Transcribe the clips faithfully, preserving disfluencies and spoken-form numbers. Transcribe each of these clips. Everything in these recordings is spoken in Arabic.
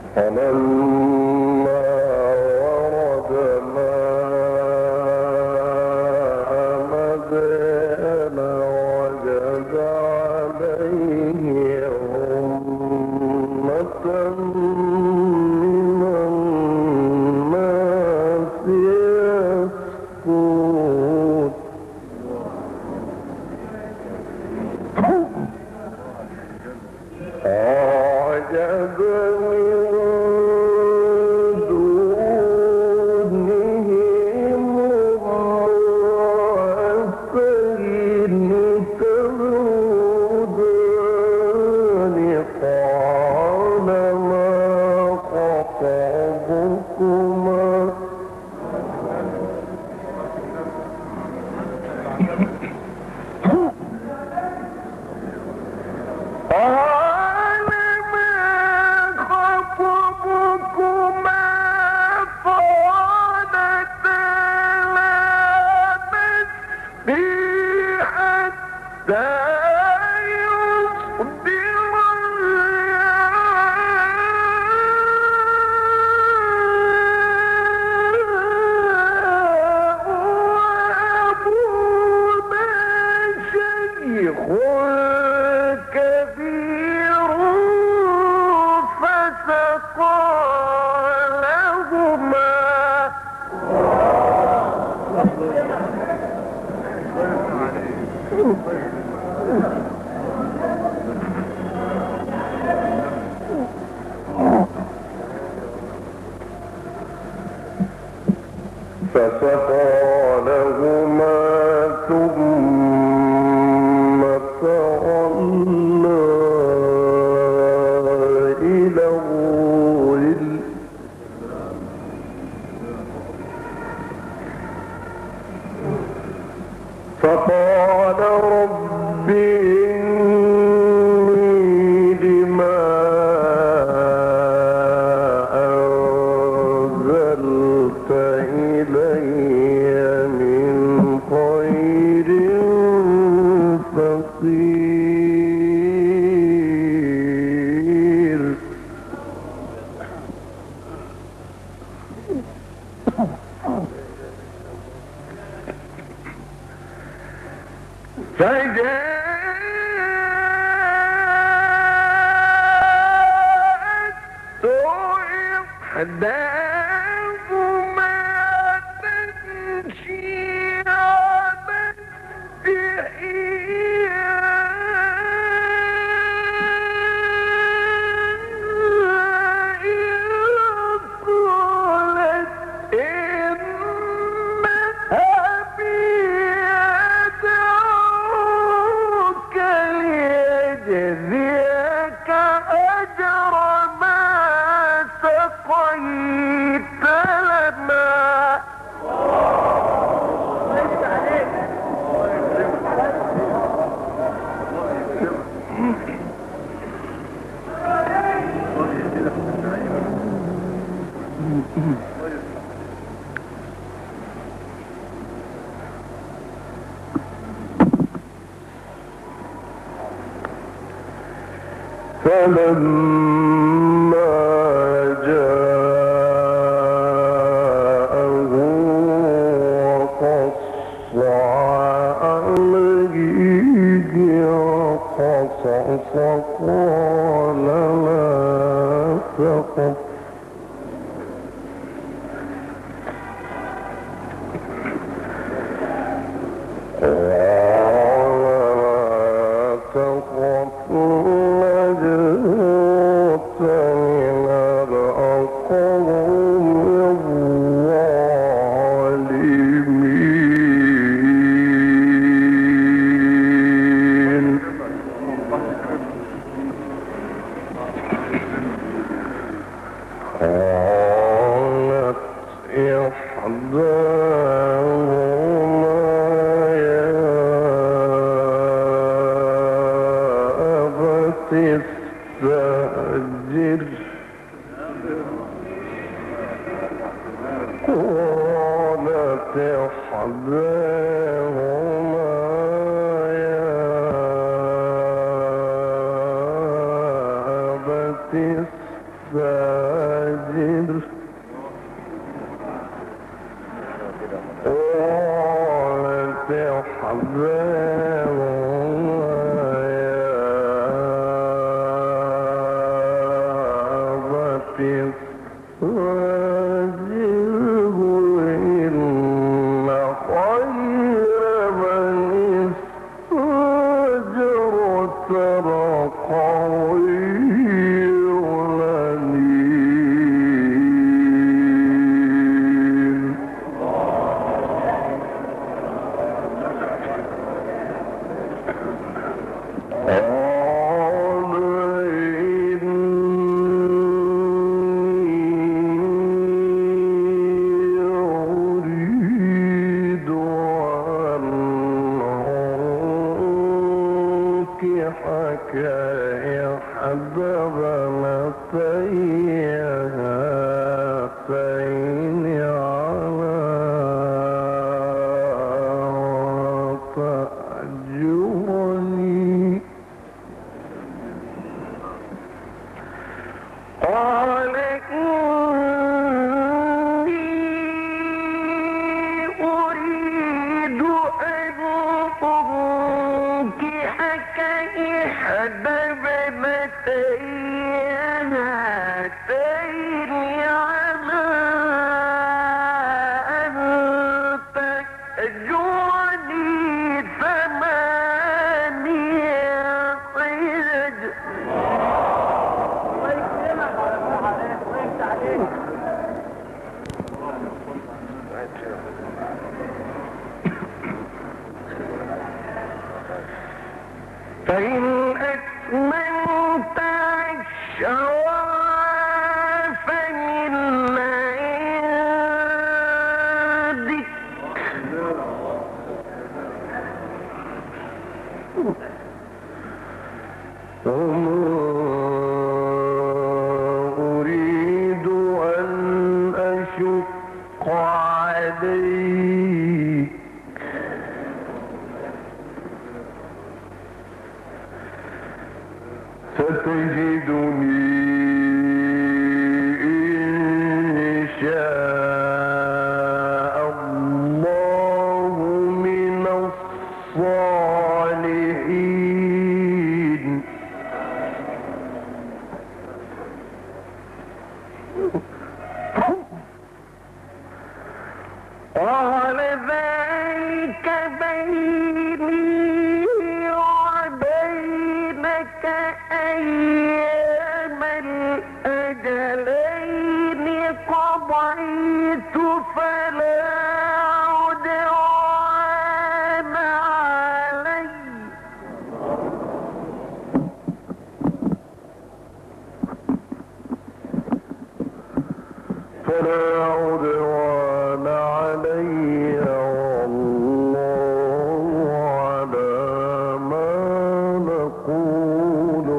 فلما ورد ماء مدين وجد عليه أمة من الناس يسقون أعجب فسقى لهما ثم تولى إلى الظل فقال رب إني لما أنزلت إلي من خير فقير فجاءت إحداهما تمشي على استحياء قالت إن أبي يدعوك ليجزيك أجر ما سقيت لنا فلما جاءه وقص عليه القصص قال لا تخف تستأجر قالت إحداهما يا أبت استأجر فأجر قالت احذروا فإن أتممت عشرا فمن عندك وما أريد أن أشق عليك ستجدني إن شاء الله من الصالحين. قال ذلك بيني وبينك أيام الأجلين قضيت فلا عدوان علي. فلا عدوان علي والله على ما نقول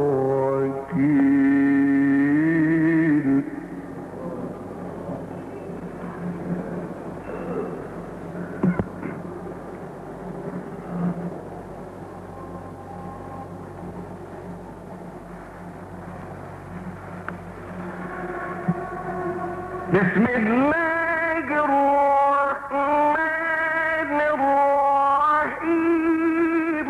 وكيل. بسم الله الرحمن الرحيم.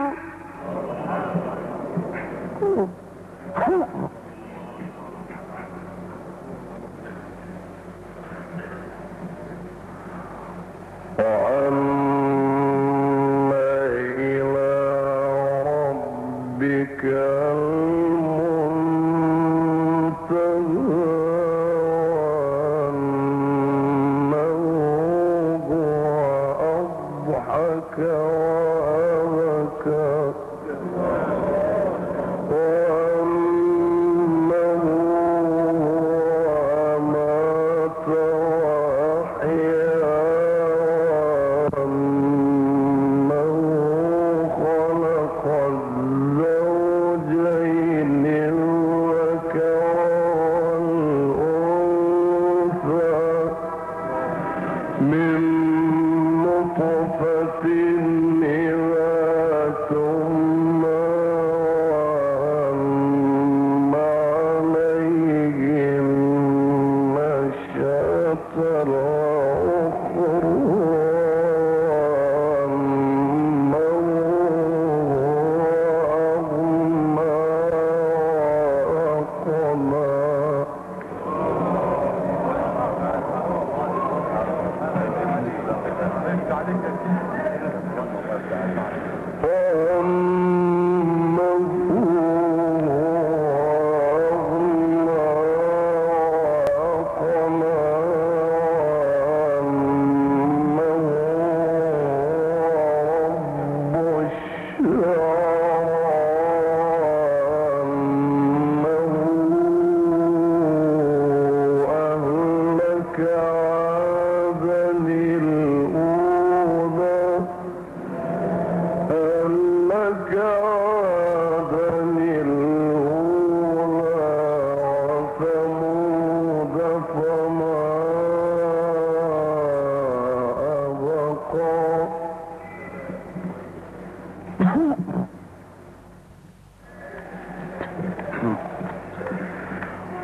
وأما إلى ربك المنتهى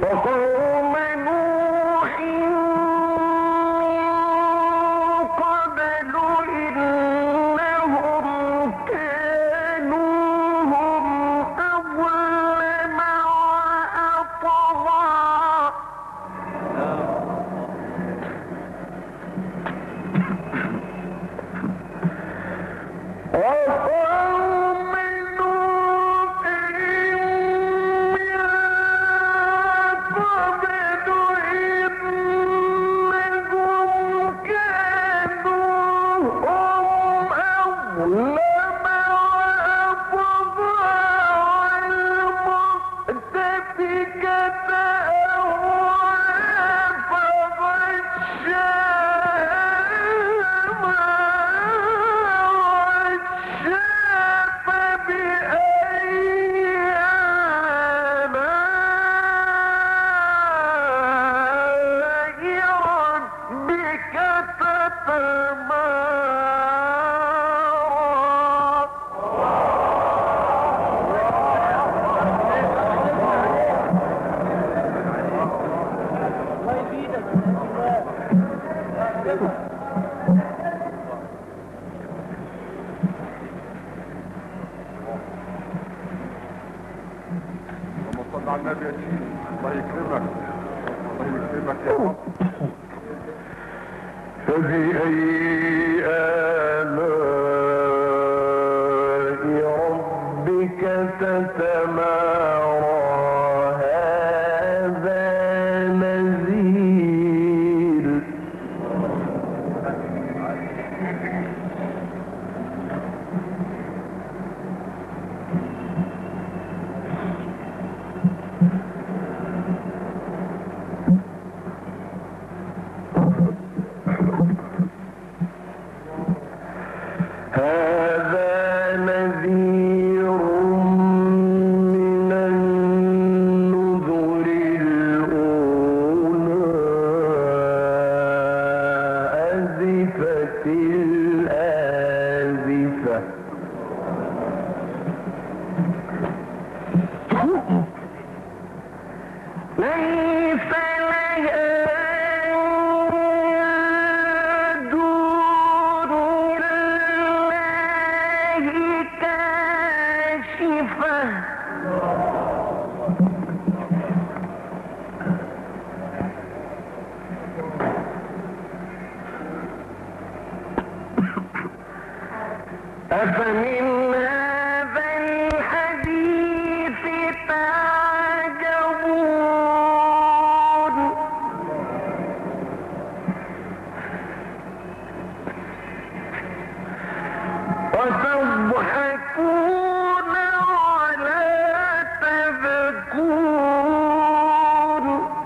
وقوم نوح من قبل إنهم كانوا هم أظلم وأطغى وقوم نوح من قبل إنهم كانوا هم أظلم وأطغى والمؤتفكة أهوى فغشاها على النبي يا شيخ. الله يكرمك الله يكرمك يا رب. فبأي آلاء ربك تتمارى هذا نذير هذا نذير من النذر الأولى أزفت الآزفة ليس لها دون الله كاشفة أفمن هذا الحديث تعجبون وتضحكون ولا تبكون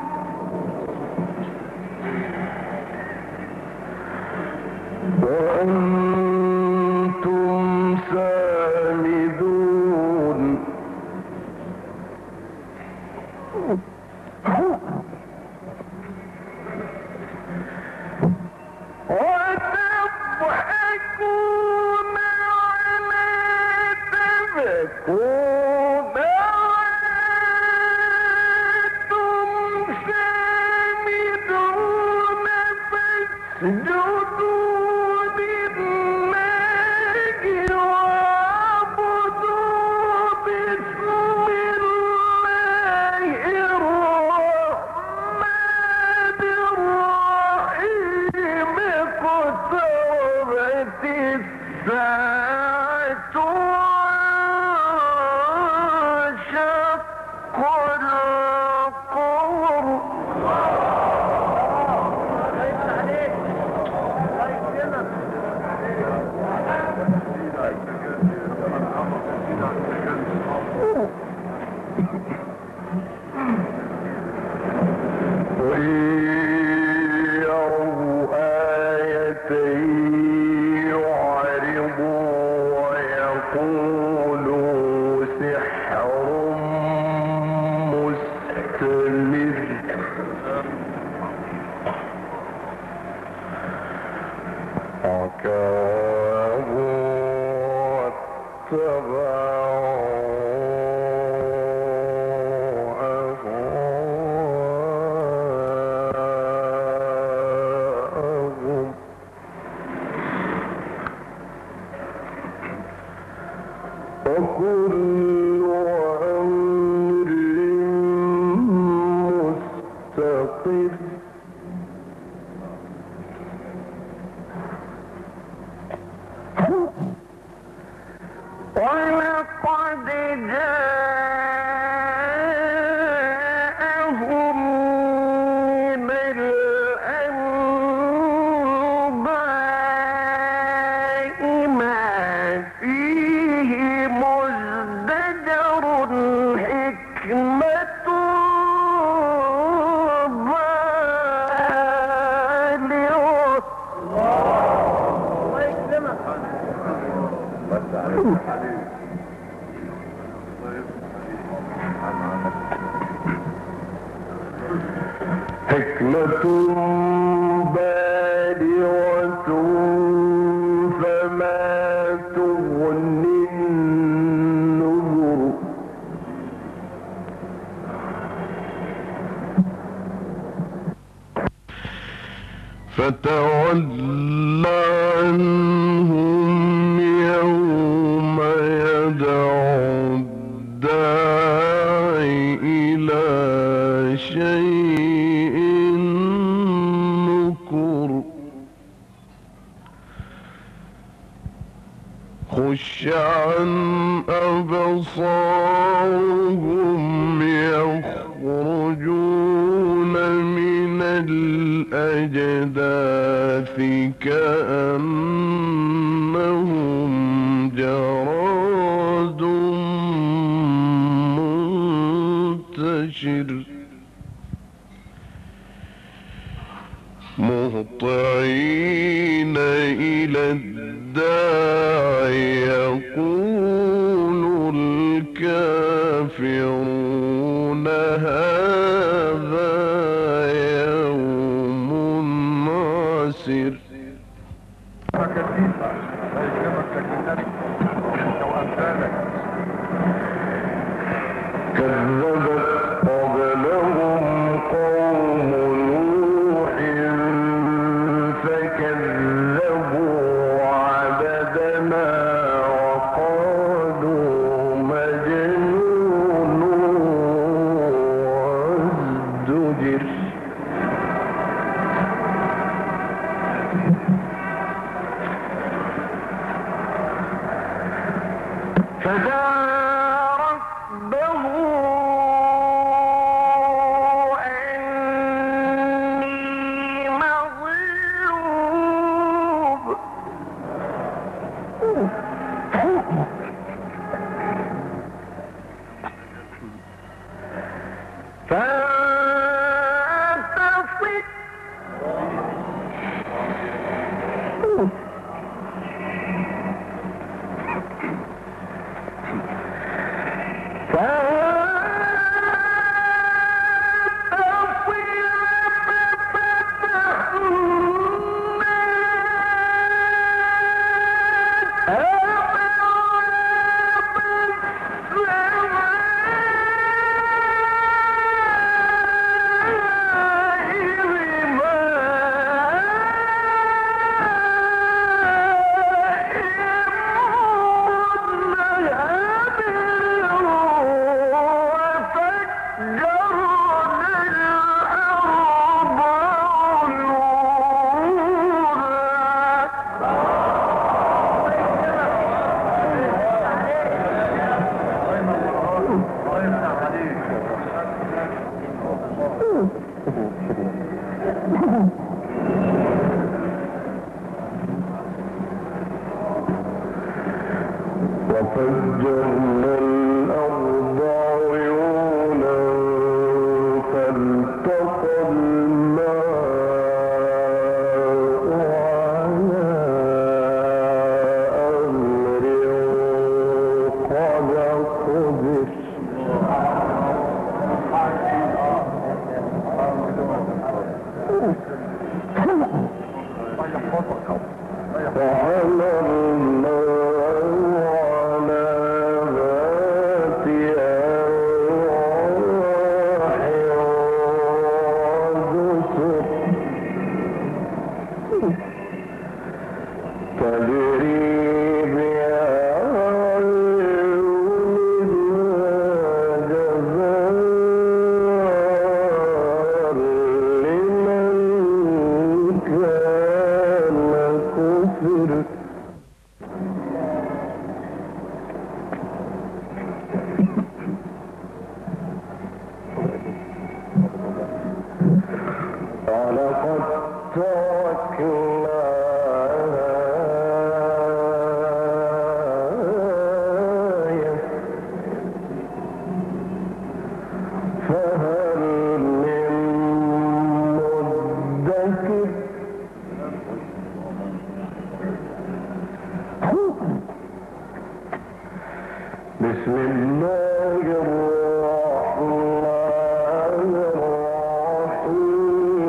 وأنتم سامدون وتضحكون ولا تبكون وأنتم سامدون فاسجدوا لله واعبدوا بسم الله الرحمن الرحيم اقتربت الساعة وانشق القمر وإن يروا آية يعرضوا ويقولوا سحر مستمر وكانوا واتبعوا أهواءهم نكلة بالغة فما تغني النذر فتول عنهم يوم يدعو الداعي إلى شيء نكر خش عن أبصارهم يخرجون من الأجداث كأنهم جراد منتشر مهطعين إلى الداعي يقول الكافرون هذا يوم عسر. كذبت قبلهم قوم نوح فكذبوا عبدنا وقالوا مجنون وازدجر. فدعا ربه أني مغلوب فانتصر وفجرنا الأرض عيونا فالتقى الماء على أمر قد قدر وحملنا بسم الله الرحمن الرحيم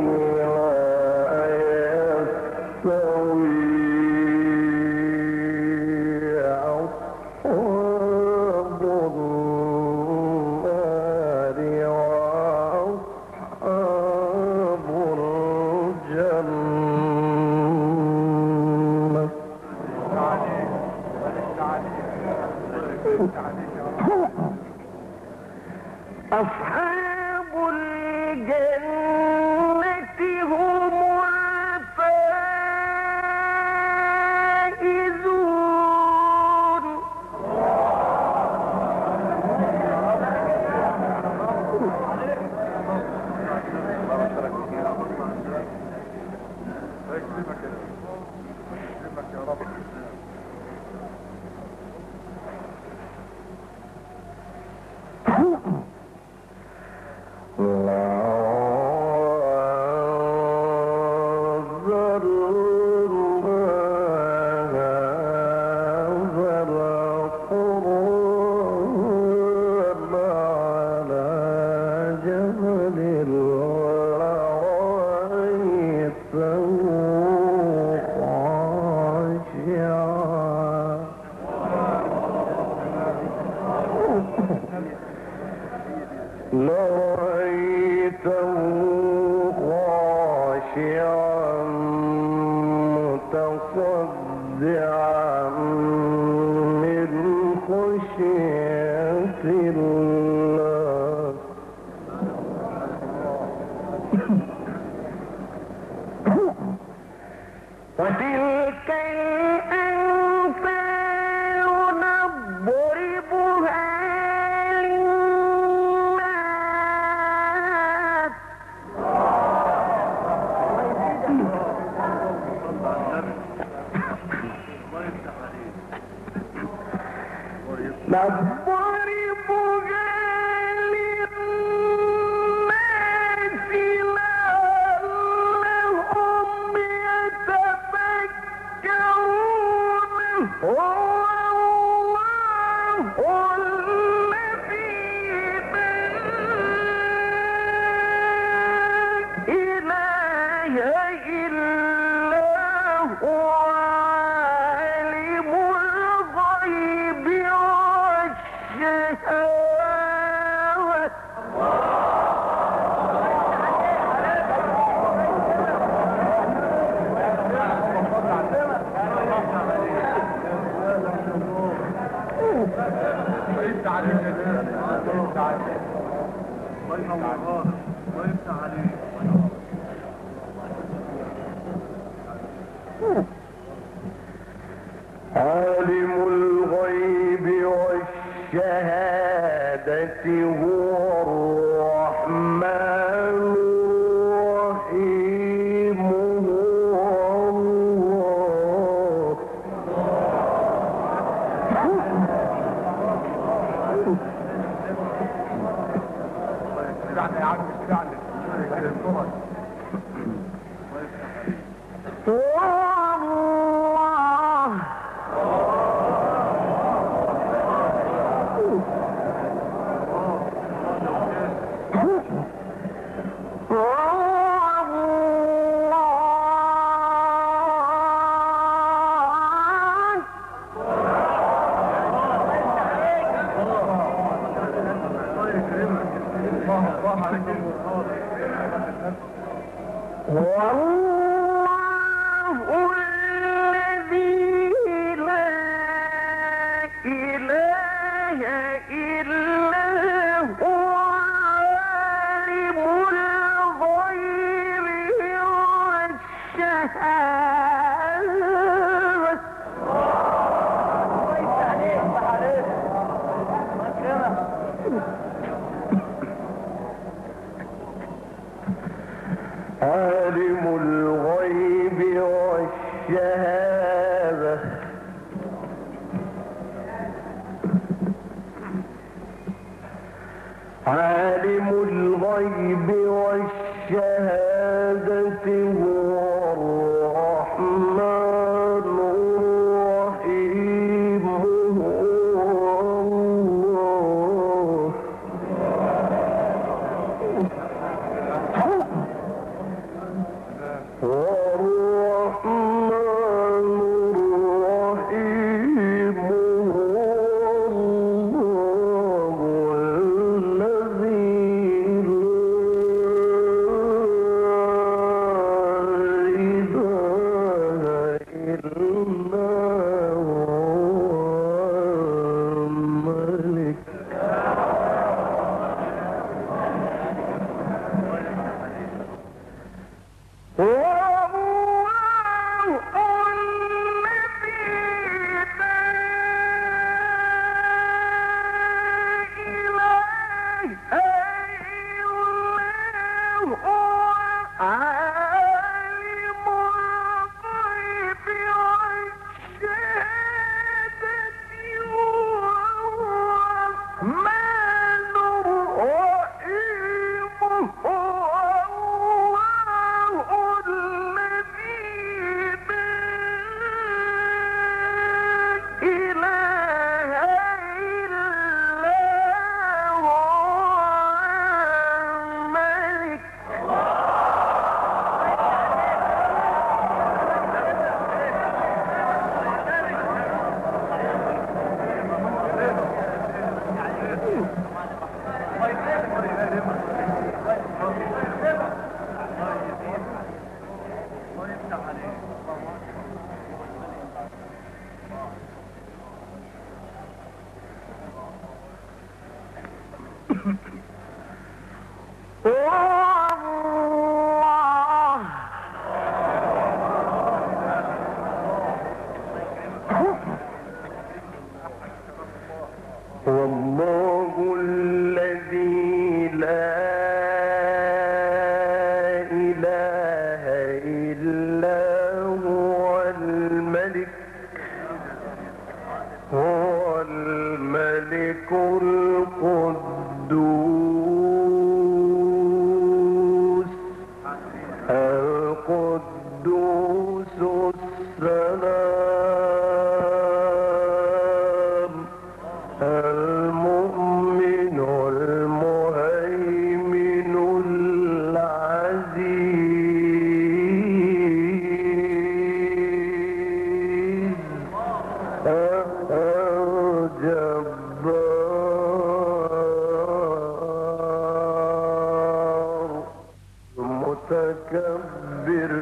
لرأيته خاشعا متصدعا من خشية الله. وتلك الأمثال نضربها للناس. نضربها للناس لعلهم يتفكرون. هو الله الذي لا إله إلا هو عالم الغيب والشهادة. ويفتح عليك يا جماعة. ويفتح عليك. ويفتح عليك. عالم الغيب والشهادة هو الرحمن الرحيم. هو الله. يعني يا عم يعني عالم الغيب والشهادة عالم الغيب والشهادة هو الرحمن الرحيم. هو الله. والرحمن الرحيم. هو الله الذي لا عالم الغيب والشهادة وهو الرحمن الرحيم هو الله الذي لا إله إلا هو الملك. والله الذي لا إله إلا هو الملك هو الملك القدوس القدوس السلام المؤمن المهيمن العزيز الجبار المتكبر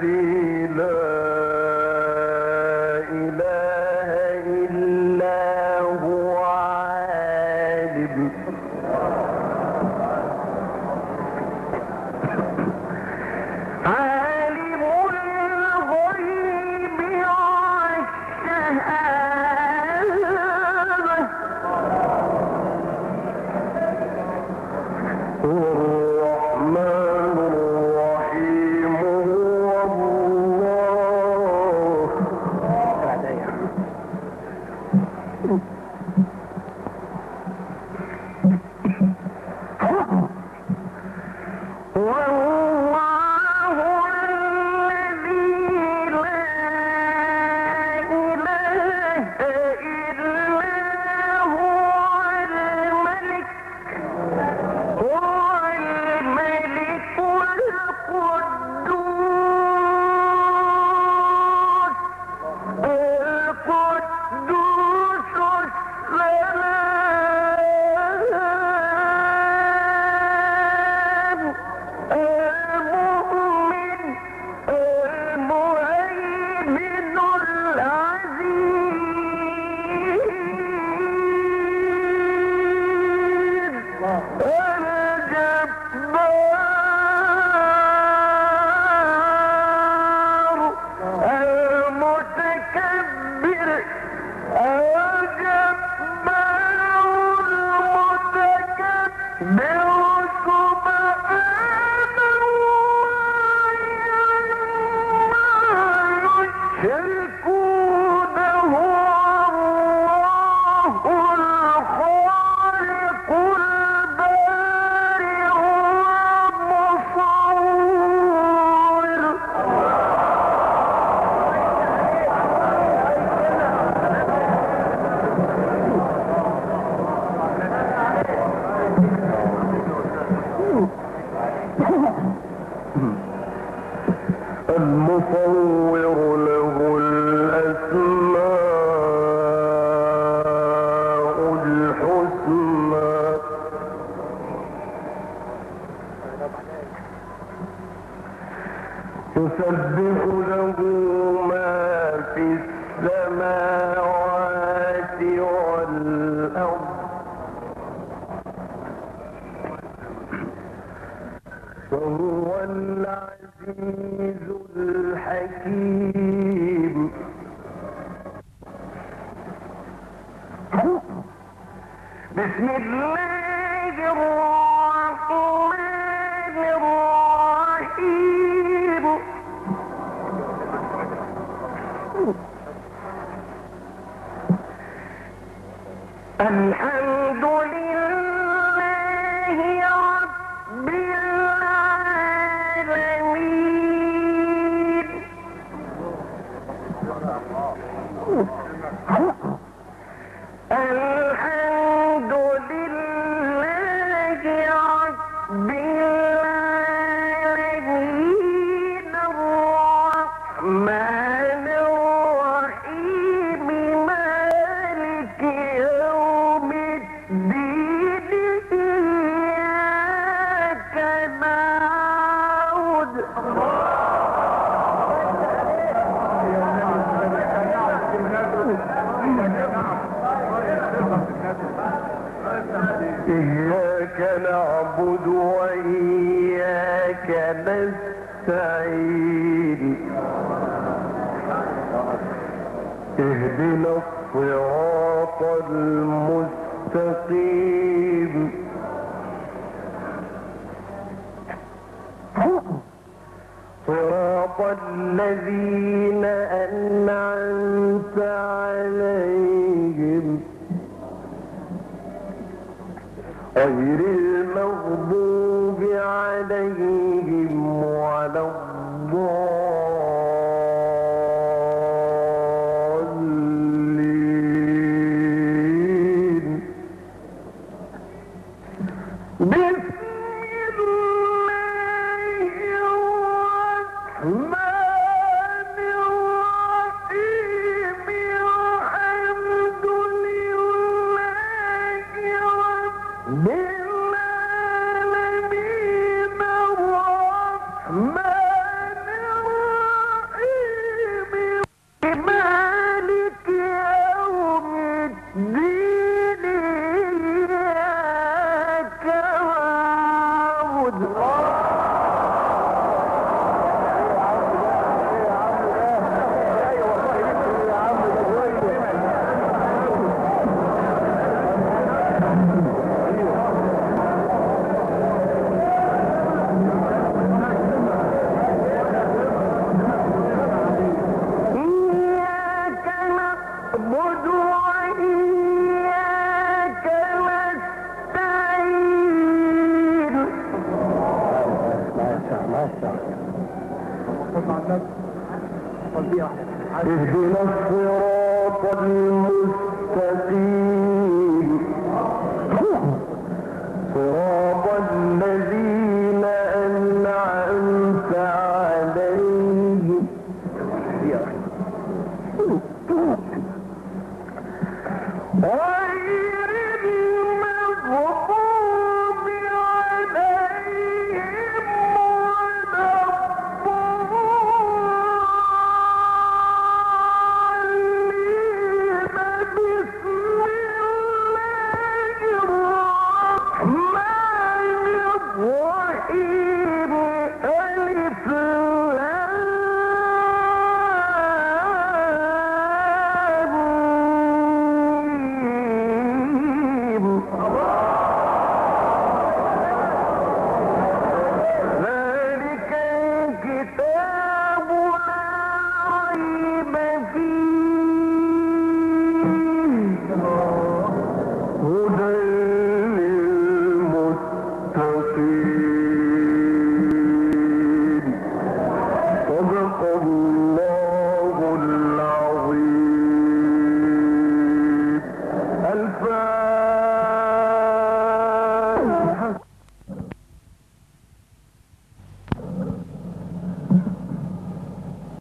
الذي لا إله إلا هو عالم عالم الغيب والشهادة الرحمن الرحيم هو الله والله الذي لا إله إلا هو الملك هو الملك القدوس القدوس السلام المؤمن المهيمن العزيز الجبار المتكبر الجبار المتكبر سبحان الله عما يشركون هو الله الخالق البارئ المصور المصور له الأسماء الحسنى يسبح له ما في السماوات والأرض وهو العزيز الحكيم بسم الله الرحمن الرحيم الحمد لله رب العالمين الحمد لله رب العالمين الرحمن الرحيم مالك يوم الدين إياك نعبد إياك نعبد وإياك نستعين اهدنا الصراط المستقيم صراط الذين أنعمت عليهم غير المغضوب عليهم ولا الضالين بسم الله الرحمن الرحيم الحمد لله رب العالمين الرحمن الرحيم اهدنا الصراط المستقيم